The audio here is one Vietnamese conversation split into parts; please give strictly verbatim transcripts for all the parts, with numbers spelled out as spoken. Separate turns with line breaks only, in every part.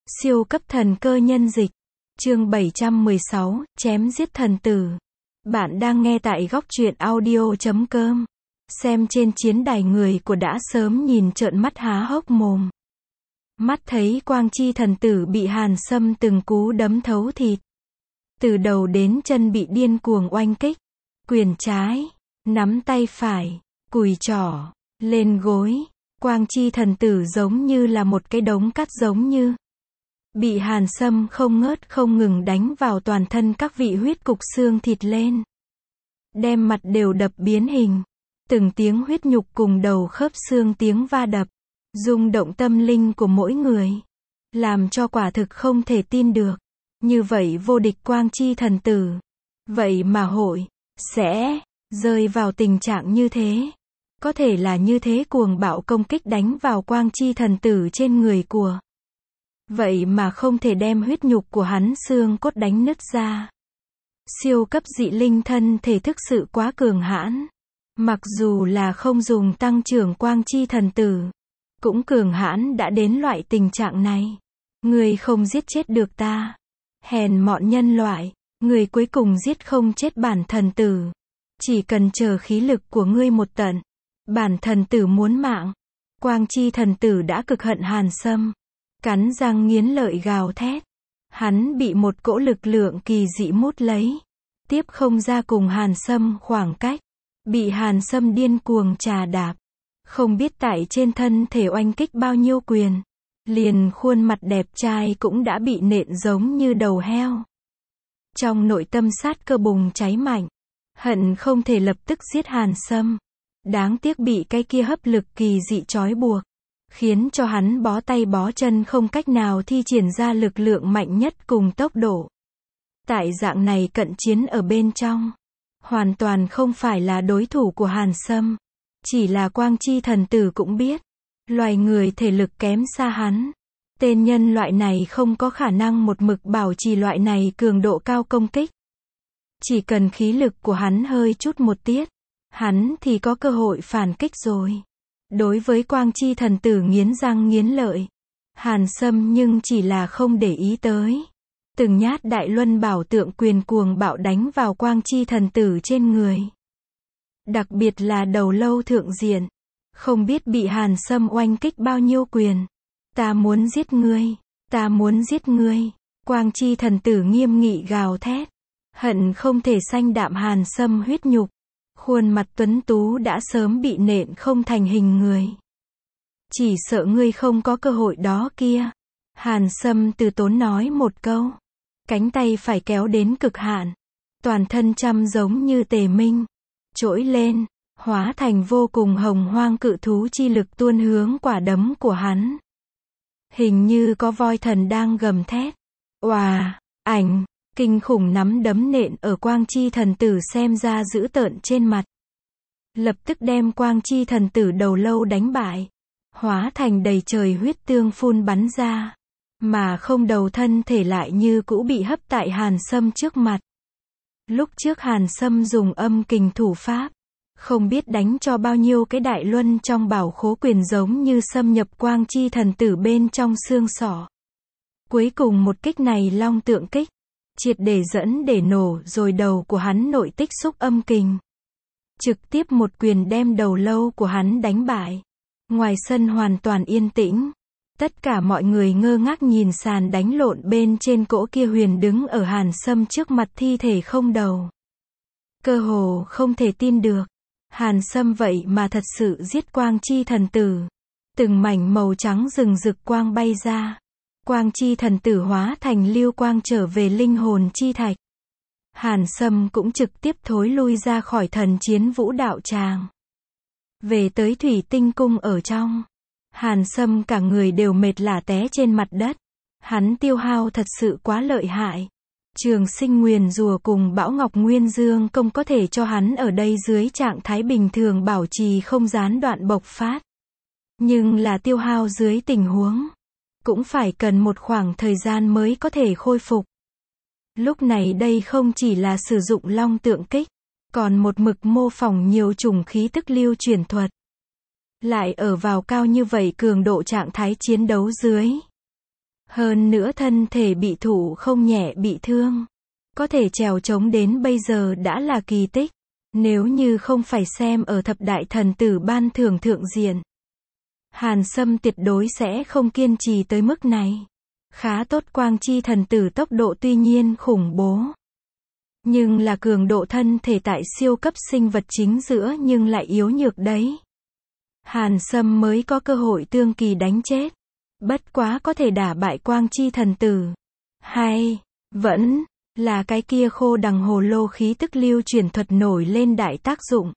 Siêu cấp thần cơ nhân dịch. Chương bảy trăm mười sáu, chém giết thần tử. Bạn đang nghe tại góc truyện audio chấm com. Xem trên chiến đài người của đã sớm nhìn trợn mắt há hốc mồm. Mắt thấy Quang Chi thần tử bị Hàn Sâm từng cú đấm thấu thịt. Từ đầu đến chân bị điên cuồng oanh kích. Quyền trái, nắm tay phải, cùi trỏ, lên gối. Quang Chi thần tử giống như là một cái đống cát, giống như bị Hàn Sâm không ngớt không ngừng đánh vào toàn thân các vị huyết cục xương thịt lên. Đem mặt đều đập biến hình. Từng tiếng huyết nhục cùng đầu khớp xương tiếng va đập. Rung động tâm linh của mỗi người. Làm cho quả thực không thể tin được. Như vậy vô địch Quang Chi thần tử. Vậy mà hội, sẽ, rơi vào tình trạng như thế. Có thể là như thế cuồng bạo công kích đánh vào Quang Chi thần tử trên người của. Vậy mà không thể đem huyết nhục của hắn xương cốt đánh nứt ra. Siêu cấp dị linh thân thể thực sự quá cường hãn. Mặc dù là không dùng tăng trưởng Quang Chi thần tử. Cũng cường hãn đã đến loại tình trạng này. Người không giết chết được ta. Hèn mọn nhân loại. Người cuối cùng giết không chết bản thần tử. Chỉ cần chờ khí lực của ngươi một tận. Bản thần tử muốn mạng. Quang Chi thần tử đã cực hận Hàn Sâm. Cắn răng nghiến lợi gào thét. Hắn bị một cỗ lực lượng kỳ dị mút lấy. Tiếp không ra cùng Hàn Sâm khoảng cách. Bị Hàn Sâm điên cuồng trà đạp. Không biết tại trên thân thể oanh kích bao nhiêu quyền. Liền khuôn mặt đẹp trai cũng đã bị nện giống như đầu heo. Trong nội tâm sát cơ bùng cháy mạnh. Hận không thể lập tức giết Hàn Sâm. Đáng tiếc bị cái kia hấp lực kỳ dị trói buộc. Khiến cho hắn bó tay bó chân không cách nào thi triển ra lực lượng mạnh nhất cùng tốc độ. Tại dạng này cận chiến ở bên trong. Hoàn toàn không phải là đối thủ của Hàn Sâm. Chỉ là Quang Chi thần tử cũng biết. Loài người thể lực kém xa hắn. Tên nhân loại này không có khả năng một mực bảo trì loại này cường độ cao công kích. Chỉ cần khí lực của hắn hơi chút một tiết. Hắn thì có cơ hội phản kích rồi. Đối với Quang Chi thần tử nghiến răng nghiến lợi. Hàn Sâm nhưng chỉ là không để ý tới. Từng nhát đại luân bảo tượng quyền cuồng bạo đánh vào Quang Chi thần tử trên người. Đặc biệt là đầu lâu thượng diện. Không biết bị Hàn Sâm oanh kích bao nhiêu quyền. Ta muốn giết ngươi. Ta muốn giết ngươi. Quang Chi thần tử nghiêm nghị gào thét. Hận không thể sanh đạm Hàn Sâm huyết nhục. Khuôn mặt tuấn tú đã sớm bị nện không thành hình người. Chỉ sợ ngươi không có cơ hội đó kia. Hàn Sâm từ tốn nói một câu. Cánh tay phải kéo đến cực hạn. Toàn thân chăm giống như tề minh. Trỗi lên. Hóa thành vô cùng hồng hoang cự thú chi lực tuôn hướng quả đấm của hắn. Hình như có voi thần đang gầm thét. Oà, ảnh. Kinh khủng nắm đấm nện ở Quang Chi thần tử xem ra dữ tợn trên mặt. Lập tức đem Quang Chi thần tử đầu lâu đánh bại. Hóa thành đầy trời huyết tương phun bắn ra. Mà không đầu thân thể lại như cũ bị hấp tại Hàn Sâm trước mặt. Lúc trước Hàn Sâm dùng âm kình thủ pháp. Không biết đánh cho bao nhiêu cái đại luân trong bảo khố quyền giống như xâm nhập Quang Chi thần tử bên trong xương sọ. Cuối cùng một kích này long tượng kích. Triệt để dẫn để nổ rồi đầu của hắn nội tích xúc âm kình. Trực tiếp một quyền đem đầu lâu của hắn đánh bại. Ngoài sân hoàn toàn yên tĩnh. Tất cả mọi người ngơ ngác nhìn sàn đánh lộn bên trên cỗ kia huyền đứng ở Hàn Sâm trước mặt thi thể không đầu. Cơ hồ không thể tin được. Hàn Sâm vậy mà thật sự giết Quang Chi thần tử. Từng mảnh màu trắng rừng rực quang bay ra. Quang Chi thần tử hóa thành lưu quang trở về linh hồn chi thạch. Hàn Sâm cũng trực tiếp thối lui ra khỏi thần chiến vũ đạo tràng. Về tới thủy tinh cung ở trong. Hàn Sâm cả người đều mệt lả té trên mặt đất. Hắn tiêu hao thật sự quá lợi hại. Trường sinh nguyền rùa cùng Bão Ngọc Nguyên Dương công có thể cho hắn ở đây dưới trạng thái bình thường bảo trì không gián đoạn bộc phát. Nhưng là tiêu hao dưới tình huống. Cũng phải cần một khoảng thời gian mới có thể khôi phục. Lúc này đây không chỉ là sử dụng long tượng kích. Còn một mực mô phỏng nhiều chủng khí tức lưu truyền thuật. Lại ở vào cao như vậy cường độ trạng thái chiến đấu dưới. Hơn nữa thân thể bị thụ không nhẹ bị thương. Có thể trèo trống đến bây giờ đã là kỳ tích. Nếu như không phải xem ở thập đại thần tử ban thưởng thượng diện, Hàn Sâm tuyệt đối sẽ không kiên trì tới mức này. Khá tốt, quang chi thần tử tốc độ tuy nhiên khủng bố, nhưng là cường độ thân thể tại siêu cấp sinh vật chính giữa nhưng lại yếu nhược đấy. Hàn Sâm mới có cơ hội tương kỳ đánh chết. Bất quá có thể đả bại quang chi thần tử. Hay, vẫn, là cái kia khô đằng hồ lô khí tức lưu chuyển thuật nổi lên đại tác dụng.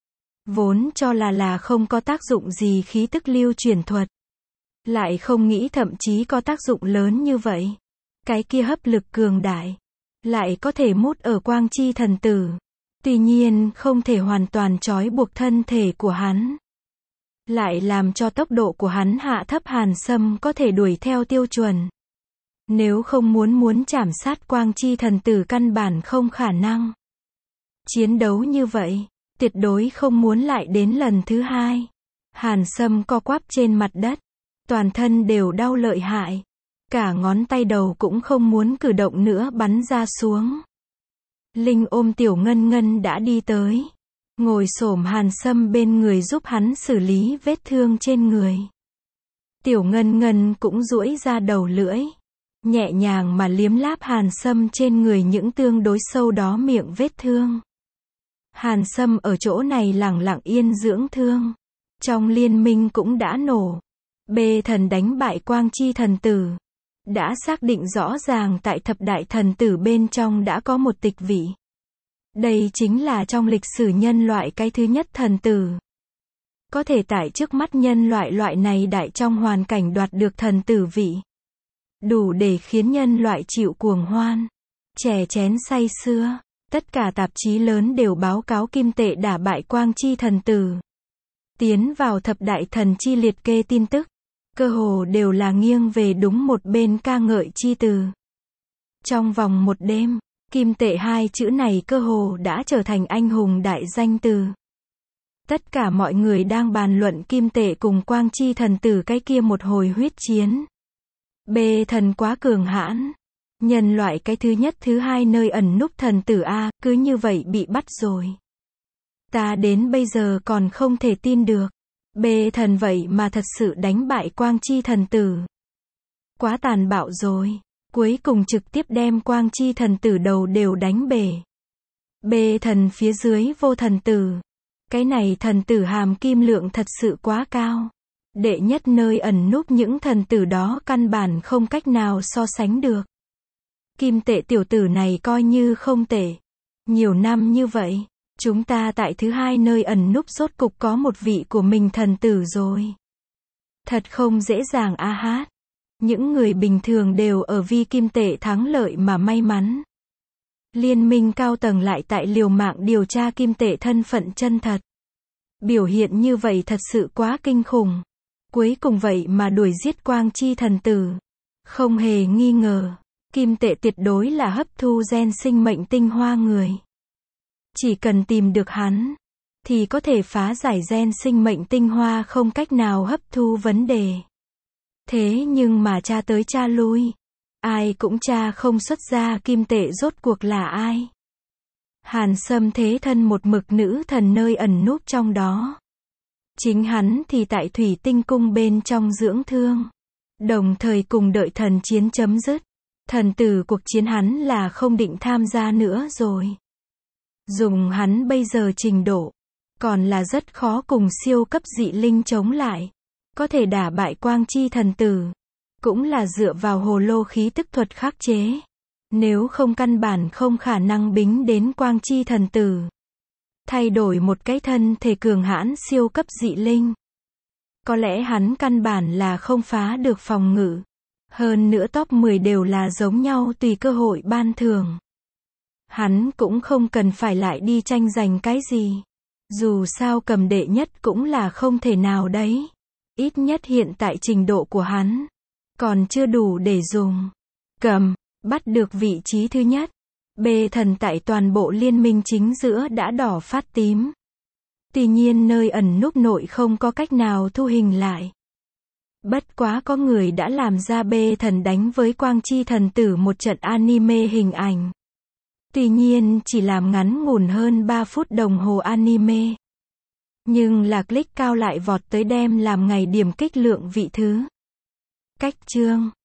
Vốn cho là là không có tác dụng gì khí tức lưu chuyển thuật. Lại không nghĩ thậm chí có tác dụng lớn như vậy. Cái kia hấp lực cường đại. Lại có thể mút ở quang chi thần tử. Tuy nhiên không thể hoàn toàn trói buộc thân thể của hắn. Lại làm cho tốc độ của hắn hạ thấp, Hàn Sâm có thể đuổi theo tiêu chuẩn. Nếu không muốn muốn chảm sát quang chi thần tử căn bản không khả năng. Chiến đấu như vậy, tuyệt đối không muốn lại đến lần thứ hai. Hàn Sâm co quắp trên mặt đất. Toàn thân đều đau lợi hại. Cả ngón tay đầu cũng không muốn cử động nữa bắn ra xuống. Linh ôm Tiểu Ngân Ngân đã đi tới. Ngồi xổm Hàn Sâm bên người giúp hắn xử lý vết thương trên người. Tiểu Ngân Ngân cũng duỗi ra đầu lưỡi. Nhẹ nhàng mà liếm láp Hàn Sâm trên người những tương đối sâu đó miệng vết thương. Hàn Sâm ở chỗ này lẳng lặng yên dưỡng thương. Trong liên minh cũng đã nổ. Bê thần đánh bại quang chi thần tử. Đã xác định rõ ràng tại thập đại thần tử bên trong đã có một tịch vị. Đây chính là trong lịch sử nhân loại cái thứ nhất thần tử. Có thể tại trước mắt nhân loại loại này đại trong hoàn cảnh đoạt được thần tử vị. Đủ để khiến nhân loại chịu cuồng hoan. Chè chén say sưa. Tất cả tạp chí lớn đều báo cáo kim tệ đả bại quang chi thần tử. Tiến vào thập đại thần chi liệt kê tin tức. Cơ hồ đều là nghiêng về đúng một bên ca ngợi chi từ. Trong vòng một đêm, kim tệ hai chữ này cơ hồ đã trở thành anh hùng đại danh từ. Tất cả mọi người đang bàn luận kim tệ cùng quang chi thần tử cái kia một hồi huyết chiến. Bê thần quá cường hãn. Nhân loại cái thứ nhất thứ hai nơi ẩn núp thần tử A, cứ như vậy bị bắt rồi. Ta đến bây giờ còn không thể tin được. Bê thần vậy mà thật sự đánh bại quang chi thần tử. Quá tàn bạo rồi. Cuối cùng trực tiếp đem quang chi thần tử đầu đều đánh bể. Bê thần phía dưới vô thần tử. Cái này thần tử hàm kim lượng thật sự quá cao. Đệ nhất nơi ẩn núp những thần tử đó căn bản không cách nào so sánh được. Kim tệ tiểu tử này coi như không tệ. Nhiều năm như vậy, chúng ta tại thứ hai nơi ẩn núp rốt cục có một vị của mình thần tử rồi. Thật không dễ dàng a hát. Những người bình thường đều ở vì kim tệ thắng lợi mà may mắn. Liên minh cao tầng lại tại liều mạng điều tra kim tệ thân phận chân thật. Biểu hiện như vậy thật sự quá kinh khủng. Cuối cùng vậy mà đuổi giết quang chi thần tử. Không hề nghi ngờ, kim tệ tuyệt đối là hấp thu gen sinh mệnh tinh hoa người. Chỉ cần tìm được hắn, thì có thể phá giải gen sinh mệnh tinh hoa không cách nào hấp thu vấn đề. Thế nhưng mà tra tới tra lui, ai cũng tra không xuất ra kim tệ rốt cuộc là ai. Hàn Sâm thế thân một mực nữ thần nơi ẩn núp trong đó. Chính hắn thì tại thủy tinh cung bên trong dưỡng thương. Đồng thời cùng đợi thần chiến chấm dứt. Thần tử cuộc chiến hắn là không định tham gia nữa rồi. Dùng hắn bây giờ trình độ, còn là rất khó cùng siêu cấp dị linh chống lại. Có thể đả bại quang chi thần tử, cũng là dựa vào hồ lô khí tức thuật khắc chế. Nếu không căn bản không khả năng bính đến quang chi thần tử. Thay đổi một cái thân thể cường hãn siêu cấp dị linh. Có lẽ hắn căn bản là không phá được phòng ngự. Hơn nữa top mười đều là giống nhau tùy cơ hội ban thưởng. Hắn cũng không cần phải lại đi tranh giành cái gì. Dù sao cầm đệ nhất cũng là không thể nào đấy. Ít nhất hiện tại trình độ của hắn còn chưa đủ để dùng. Cầm, bắt được vị trí thứ nhất. Bê thần tại toàn bộ liên minh chính giữa đã đỏ phát tím. Tuy nhiên nơi ẩn núp nội không có cách nào thu hình lại. Bất quá có người đã làm ra bê thần đánh với Quang Chi thần tử một trận anime hình ảnh. Tuy nhiên chỉ làm ngắn ngủn hơn ba phút đồng hồ anime. Nhưng là click cao lại vọt tới đem làm ngày điểm kích lượng vị thứ. Cách chương